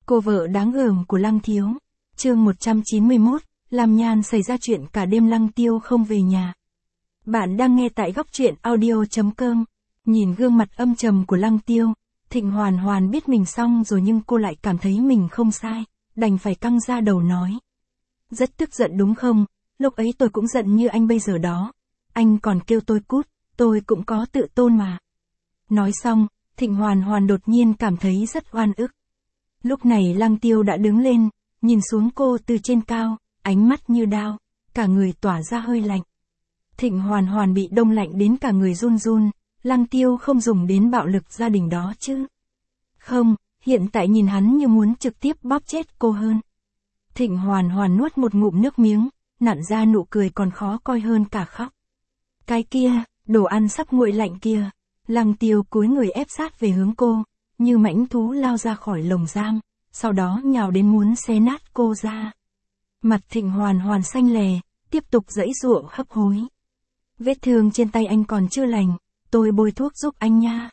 Cô vợ đáng gờm của Lăng Thiếu. Chương 191, làm nhàn xảy ra chuyện cả đêm Lăng Tiêu không về nhà. Bạn đang nghe tại góc truyện audio.com. Nhìn gương mặt âm trầm của Lăng Tiêu, Thịnh Hoàn Hoàn biết mình xong rồi nhưng cô lại cảm thấy mình không sai, đành phải căng ra đầu nói. Rất tức giận đúng không, lúc ấy tôi cũng giận như anh bây giờ đó. Anh còn kêu tôi cút, tôi cũng có tự tôn mà. Nói xong, Thịnh Hoàn Hoàn đột nhiên cảm thấy rất oan ức. Lúc này Lăng Tiêu đã đứng lên, nhìn xuống cô từ trên cao, ánh mắt như đao, cả người tỏa ra hơi lạnh. Thịnh Hoàn Hoàn bị đông lạnh đến cả người run run, Lăng Tiêu không dùng đến bạo lực gia đình đó chứ. Không, hiện tại nhìn hắn như muốn trực tiếp bóp chết cô hơn. Thịnh Hoàn Hoàn nuốt một ngụm nước miếng, nặn ra nụ cười còn khó coi hơn cả khóc. Cái kia, đồ ăn sắp nguội lạnh kia. Lăng Tiêu cúi người ép sát về hướng cô, như mãnh thú lao ra khỏi lồng giam, sau đó nhào đến muốn xé nát cô ra. Mặt Thịnh Hoàn Hoàn xanh lè, tiếp tục giãy giụa hấp hối. Vết thương trên tay anh còn chưa lành, tôi bôi thuốc giúp anh nha.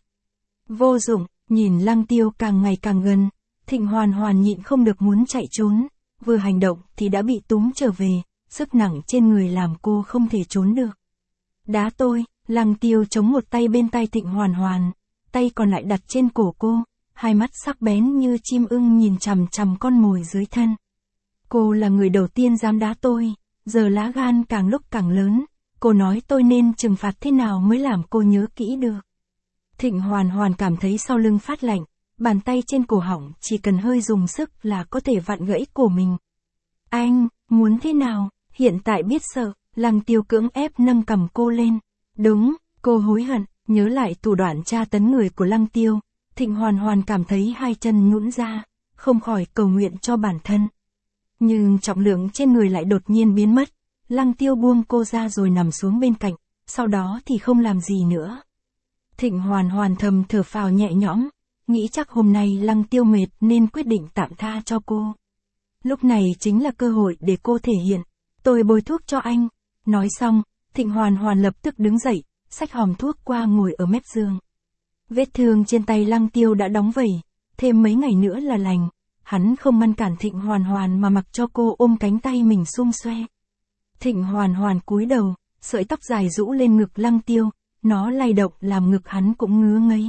Vô dụng, nhìn Lăng Tiêu càng ngày càng gần, Thịnh Hoàn Hoàn nhịn không được muốn chạy trốn, vừa hành động thì đã bị túm trở về, sức nặng trên người làm cô không thể trốn được. Đá tôi. Lăng Tiêu chống một tay bên tay Thịnh Hoàn Hoàn, tay còn lại đặt trên cổ cô, hai mắt sắc bén như chim ưng nhìn chằm chằm con mồi dưới thân. Cô là người đầu tiên dám đá tôi, giờ lá gan càng lúc càng lớn, cô nói tôi nên trừng phạt thế nào mới làm cô nhớ kỹ được. Thịnh Hoàn Hoàn cảm thấy sau lưng phát lạnh, bàn tay trên cổ họng chỉ cần hơi dùng sức là có thể vặn gãy cổ mình. Anh, muốn thế nào, hiện tại biết sợ, Lăng Tiêu cưỡng ép nâng cầm cô lên. Đúng, cô hối hận, nhớ lại thủ đoạn tra tấn người của Lăng Tiêu, Thịnh Hoàn Hoàn cảm thấy hai chân nhũn ra, không khỏi cầu nguyện cho bản thân. Nhưng trọng lượng trên người lại đột nhiên biến mất, Lăng Tiêu buông cô ra rồi nằm xuống bên cạnh, sau đó thì không làm gì nữa. Thịnh Hoàn Hoàn thầm thở phào nhẹ nhõm, nghĩ chắc hôm nay Lăng Tiêu mệt nên quyết định tạm tha cho cô. Lúc này chính là cơ hội để cô thể hiện, tôi bôi thuốc cho anh. Nói xong, Thịnh Hoàn Hoàn lập tức đứng dậy, xách hòm thuốc qua ngồi ở mép giường. Vết thương trên tay Lăng Tiêu đã đóng vẩy, thêm mấy ngày nữa là lành. Hắn không ngăn cản Thịnh Hoàn Hoàn mà mặc cho cô ôm cánh tay mình xum xoe. Thịnh Hoàn Hoàn cúi đầu, sợi tóc dài rũ lên ngực Lăng Tiêu, nó lay động làm ngực hắn cũng ngứa ngấy.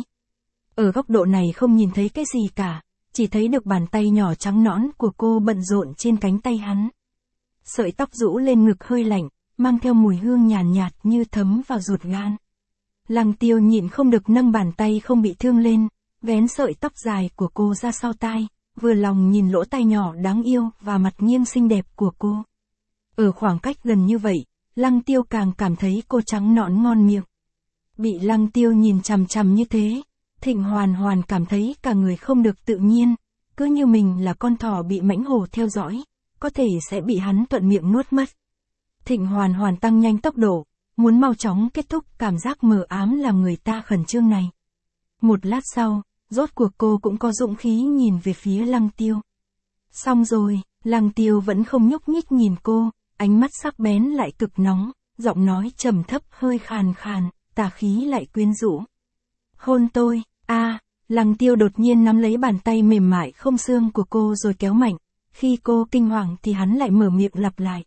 Ở góc độ này không nhìn thấy cái gì cả, chỉ thấy được bàn tay nhỏ trắng nõn của cô bận rộn trên cánh tay hắn. Sợi tóc rũ lên ngực hơi lạnh, mang theo mùi hương nhàn nhạt như thấm vào ruột gan. Lăng Tiêu nhịn không được nâng bàn tay không bị thương lên, vén sợi tóc dài của cô ra sau tai, vừa lòng nhìn lỗ tai nhỏ đáng yêu và mặt nghiêng xinh đẹp của cô. Ở khoảng cách gần như vậy, Lăng Tiêu càng cảm thấy cô trắng nõn ngon miệng. Bị Lăng Tiêu nhìn chằm chằm như thế, Thịnh Hoàn Hoàn cảm thấy cả người không được tự nhiên, cứ như mình là con thỏ bị mãnh hổ theo dõi, có thể sẽ bị hắn thuận miệng nuốt mất. Thịnh Hoàn Hoàn tăng nhanh tốc độ, muốn mau chóng kết thúc cảm giác mờ ám làm người ta khẩn trương này. Một lát sau, rốt cuộc cô cũng có dũng khí nhìn về phía Lăng Tiêu. Xong rồi, Lăng Tiêu vẫn không nhúc nhích nhìn cô, ánh mắt sắc bén lại cực nóng, giọng nói trầm thấp hơi khàn khàn, tà khí lại quyến rũ. Hôn tôi, Lăng Tiêu đột nhiên nắm lấy bàn tay mềm mại không xương của cô rồi kéo mạnh, khi cô kinh hoàng thì hắn lại mở miệng lặp lại.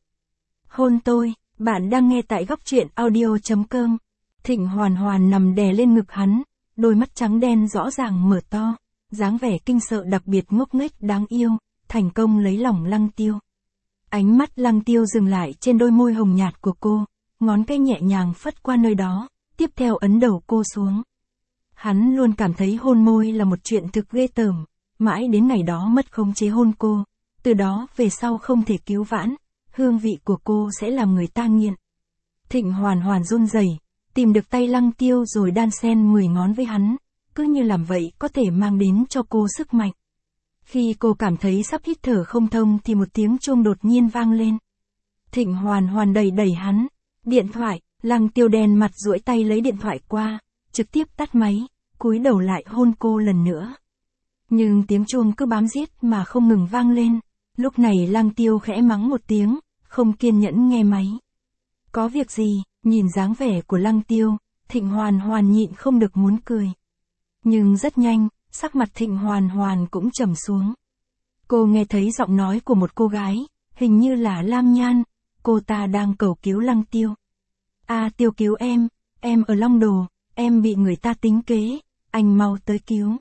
Hôn tôi, bạn đang nghe tại góc truyện audio.com. Thịnh Hoàn Hoàn nằm đè lên ngực hắn, đôi mắt trắng đen rõ ràng mở to, dáng vẻ kinh sợ đặc biệt ngốc nghếch đáng yêu, thành công lấy lòng Lăng Tiêu. Ánh mắt Lăng Tiêu dừng lại trên đôi môi hồng nhạt của cô, ngón cái nhẹ nhàng phất qua nơi đó, tiếp theo ấn đầu cô xuống. Hắn luôn cảm thấy hôn môi là một chuyện thực ghê tởm, mãi đến ngày đó mất khống chế hôn cô, từ đó về sau không thể cứu vãn. Hương vị của cô sẽ làm người ta nghiện. Thịnh Hoàn Hoàn run rẩy, tìm được tay Lăng Tiêu rồi đan xen 10 ngón với hắn, cứ như làm vậy có thể mang đến cho cô sức mạnh. Khi cô cảm thấy sắp hít thở không thông thì một tiếng chuông đột nhiên vang lên. Thịnh Hoàn Hoàn đẩy hắn. Điện thoại, Lăng Tiêu đen mặt duỗi tay lấy điện thoại qua, trực tiếp tắt máy, cúi đầu lại hôn cô lần nữa. Nhưng tiếng chuông cứ bám giết mà không ngừng vang lên. Lúc này Lăng Tiêu khẽ mắng một tiếng, không kiên nhẫn nghe máy. Có việc gì, nhìn dáng vẻ của Lăng Tiêu, Thịnh Hoàn Hoàn nhịn không được muốn cười. Nhưng rất nhanh, sắc mặt Thịnh Hoàn Hoàn cũng trầm xuống. Cô nghe thấy giọng nói của một cô gái, hình như là Lam Nhan, cô ta đang cầu cứu Lăng Tiêu. Tiêu cứu em ở Long Đồ, em bị người ta tính kế, anh mau tới cứu.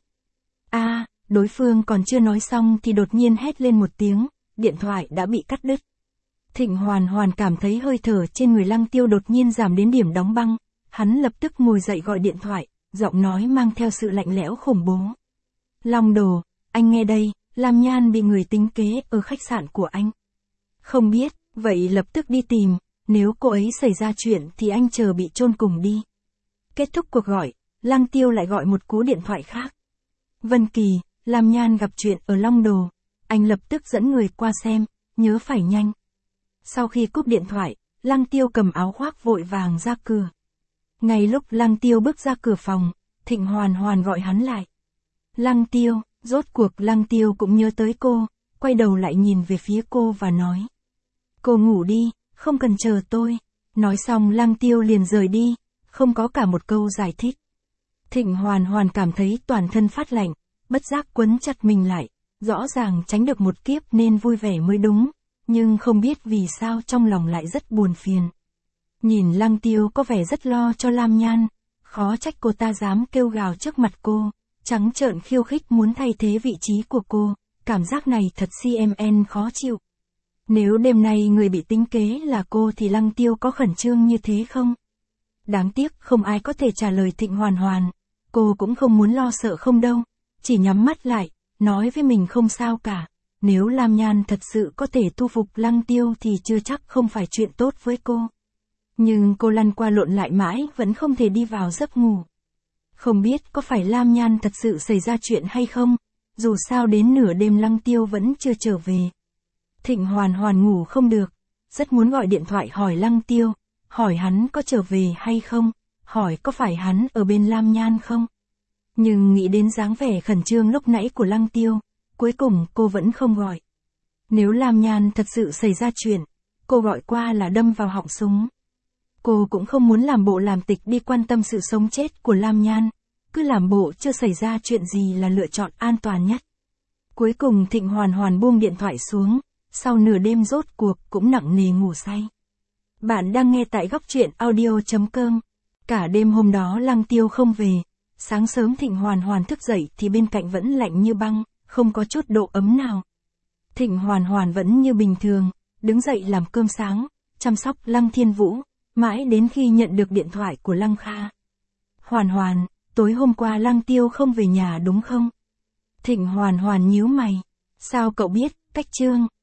Đối phương còn chưa nói xong thì đột nhiên hét lên một tiếng, điện thoại đã bị cắt đứt. Thịnh Hoàn Hoàn cảm thấy hơi thở trên người Lăng Tiêu đột nhiên giảm đến điểm đóng băng, hắn lập tức ngồi dậy gọi điện thoại, giọng nói mang theo sự lạnh lẽo khủng bố. Long Đồ, anh nghe đây, Lam Nhan bị người tính kế ở khách sạn của anh. Không biết, vậy lập tức đi tìm, nếu cô ấy xảy ra chuyện thì anh chờ bị chôn cùng đi. Kết thúc cuộc gọi, Lăng Tiêu lại gọi một cú điện thoại khác. Vân Kỳ, Lam Nhan gặp chuyện ở Long Đồ, anh lập tức dẫn người qua xem, nhớ phải nhanh. Sau khi cúp điện thoại, Lăng Tiêu cầm áo khoác vội vàng ra cửa. Ngay lúc Lăng Tiêu bước ra cửa phòng, Thịnh Hoàn Hoàn gọi hắn lại. Lăng Tiêu, rốt cuộc Lăng Tiêu cũng nhớ tới cô, quay đầu lại nhìn về phía cô và nói. Cô ngủ đi, không cần chờ tôi. Nói xong Lăng Tiêu liền rời đi, không có cả một câu giải thích. Thịnh Hoàn Hoàn cảm thấy toàn thân phát lạnh, bất giác quấn chặt mình lại, rõ ràng tránh được một kiếp nên vui vẻ mới đúng, nhưng không biết vì sao trong lòng lại rất buồn phiền. Nhìn Lăng Tiêu có vẻ rất lo cho Lam Nhan, khó trách cô ta dám kêu gào trước mặt cô, trắng trợn khiêu khích muốn thay thế vị trí của cô, cảm giác này thật CMN khó chịu. Nếu đêm nay người bị tính kế là cô thì Lăng Tiêu có khẩn trương như thế không? Đáng tiếc không ai có thể trả lời Thịnh Hoàn Hoàn, cô cũng không muốn lo sợ không đâu, chỉ nhắm mắt lại, nói với mình không sao cả. Nếu Lam Nhan thật sự có thể thu phục Lăng Tiêu thì chưa chắc không phải chuyện tốt với cô. Nhưng cô lăn qua lộn lại mãi vẫn không thể đi vào giấc ngủ. Không biết có phải Lam Nhan thật sự xảy ra chuyện hay không, dù sao đến nửa đêm Lăng Tiêu vẫn chưa trở về. Thịnh Hoàn Hoàn ngủ không được, rất muốn gọi điện thoại hỏi Lăng Tiêu, hỏi hắn có trở về hay không, hỏi có phải hắn ở bên Lam Nhan không. Nhưng nghĩ đến dáng vẻ khẩn trương lúc nãy của Lăng Tiêu, cuối cùng cô vẫn không gọi. Nếu Lam Nhan thật sự xảy ra chuyện, cô gọi qua là đâm vào họng súng. Cô cũng không muốn làm bộ làm tịch đi quan tâm sự sống chết của Lam Nhan, cứ làm bộ chưa xảy ra chuyện gì là lựa chọn an toàn nhất. Cuối cùng Thịnh Hoàn Hoàn buông điện thoại xuống, sau nửa đêm rốt cuộc cũng nặng nề ngủ say. Bạn đang nghe tại góc truyện audio.com. Cả đêm hôm đó Lăng Tiêu không về, sáng sớm Thịnh Hoàn Hoàn thức dậy thì bên cạnh vẫn lạnh như băng, không có chút độ ấm nào. Thịnh Hoàn Hoàn vẫn như bình thường, đứng dậy làm cơm sáng, chăm sóc Lăng Thiên Vũ, mãi đến khi nhận được điện thoại của Lăng Kha. Hoàn Hoàn, tối hôm qua Lăng Tiêu không về nhà đúng không? Thịnh Hoàn Hoàn nhíu mày. Sao cậu biết, Cách Trương?